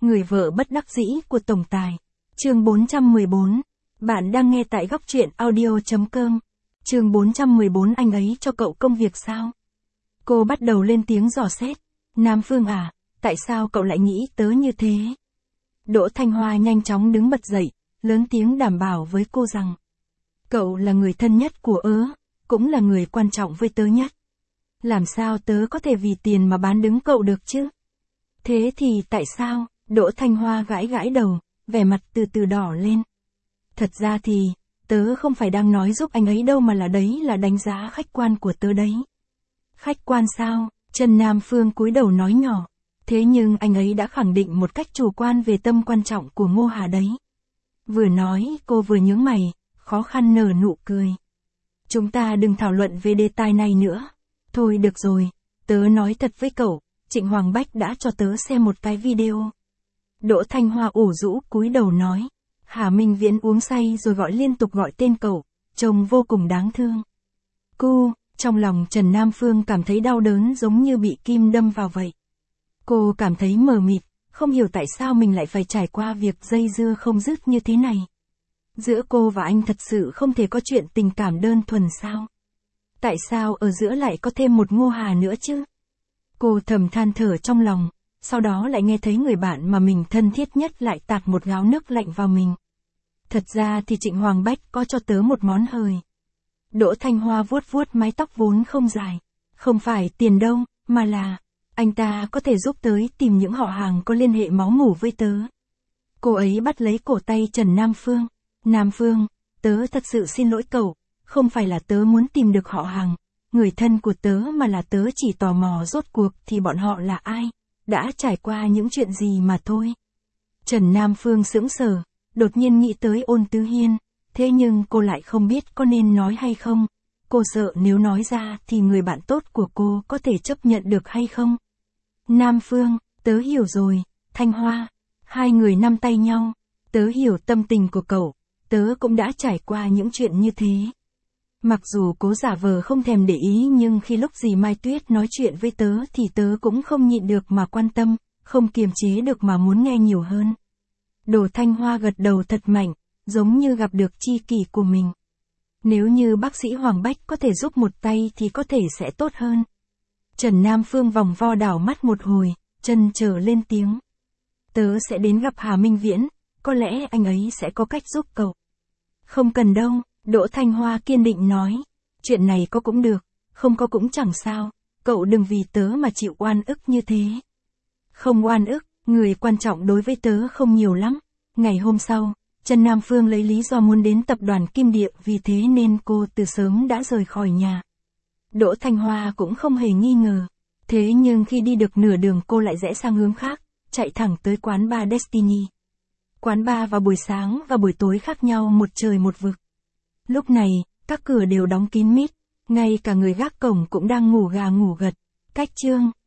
Người vợ bất đắc dĩ của tổng tài. Chương 414. Bạn đang nghe tại góc truyện audio.com. Chương 414. Anh ấy cho cậu công việc sao? Cô bắt đầu lên tiếng dò xét. Nam Phương à, tại sao cậu lại nghĩ tớ như thế? Đỗ Thanh Hoa nhanh chóng đứng bật dậy, lớn tiếng đảm bảo với cô rằng cậu là người thân nhất của tớ, cũng là người quan trọng với tớ nhất. Làm sao tớ có thể vì tiền mà bán đứng cậu được chứ? Thế thì tại sao? Đỗ Thanh Hoa gãi gãi đầu, vẻ mặt từ từ đỏ lên. Thật ra thì, tớ không phải đang nói giúp anh ấy đâu mà là đấy là đánh giá khách quan của tớ đấy. Khách quan sao? Trần Nam Phương cúi đầu nói nhỏ. Thế nhưng anh ấy đã khẳng định một cách chủ quan về tầm quan trọng của Ngô Hà đấy. Vừa nói, cô vừa nhướng mày, khó khăn nở nụ cười. Chúng ta đừng thảo luận về đề tài này nữa. Thôi được rồi, tớ nói thật với cậu, Trịnh Hoàng Bách đã cho tớ xem một cái video. Đỗ Thanh Hoa ủ rũ cúi đầu nói. Hà Minh Viễn uống say rồi liên tục gọi tên cậu, trông vô cùng đáng thương. Trong lòng Trần Nam Phương cảm thấy đau đớn giống như bị kim đâm vào vậy. Cô cảm thấy mờ mịt, không hiểu tại sao mình lại phải trải qua việc dây dưa không dứt như thế này. Giữa cô và anh thật sự không thể có chuyện tình cảm đơn thuần sao? Tại sao ở giữa lại có thêm một Ngô Hà nữa chứ? Cô thầm than thở trong lòng, sau đó lại nghe thấy người bạn mà mình thân thiết nhất lại tạt một gáo nước lạnh vào mình. Thật ra thì Trịnh Hoàng Bách có cho tớ một món hời. Đỗ Thanh Hoa vuốt vuốt mái tóc vốn không dài. Không phải tiền đâu, mà là anh ta có thể giúp tớ tìm những họ hàng có liên hệ máu mủ với tớ. Cô ấy bắt lấy cổ tay Trần Nam Phương. Nam Phương, tớ thật sự xin lỗi cậu, không phải là tớ muốn tìm được họ hàng, người thân của tớ mà là tớ chỉ tò mò rốt cuộc thì bọn họ là ai, đã trải qua những chuyện gì mà thôi. Trần Nam Phương sững sờ, đột nhiên nghĩ tới Ôn Tứ Hiên, thế nhưng cô lại không biết có nên nói hay không. Cô sợ nếu nói ra thì người bạn tốt của cô có thể chấp nhận được hay không. Nam Phương, tớ hiểu rồi. Thanh Hoa, hai người nắm tay nhau. Tớ hiểu tâm tình của cậu, tớ cũng đã trải qua những chuyện như thế. Mặc dù cố giả vờ không thèm để ý nhưng khi lúc dì Mai Tuyết nói chuyện với tớ thì tớ cũng không nhịn được mà quan tâm, không kiềm chế được mà muốn nghe nhiều hơn. Đỗ Thanh Hoa gật đầu thật mạnh, giống như gặp được tri kỷ của mình. Nếu như bác sĩ Hoàng Bách có thể giúp một tay thì có thể sẽ tốt hơn. Trần Nam Phương vòng vo đảo mắt một hồi, trần chờ lên tiếng. Tớ sẽ đến gặp Hà Minh Viễn, có lẽ anh ấy sẽ có cách giúp cậu. Không cần đâu, Đỗ Thanh Hoa kiên định nói. Chuyện này có cũng được, không có cũng chẳng sao, cậu đừng vì tớ mà chịu oan ức như thế. Không oan ức, người quan trọng đối với tớ không nhiều lắm. Ngày hôm sau, Trần Nam Phương lấy lý do muốn đến tập đoàn Kim Địa, vì thế nên cô từ sớm đã rời khỏi nhà. Đỗ Thanh Hoa cũng không hề nghi ngờ. Thế nhưng khi đi được nửa đường cô lại rẽ sang hướng khác, chạy thẳng tới quán bar Destiny. Quán bar vào buổi sáng và buổi tối khác nhau một trời một vực. Lúc này, các cửa đều đóng kín mít, ngay cả người gác cổng cũng đang ngủ gà ngủ gật. Cách chương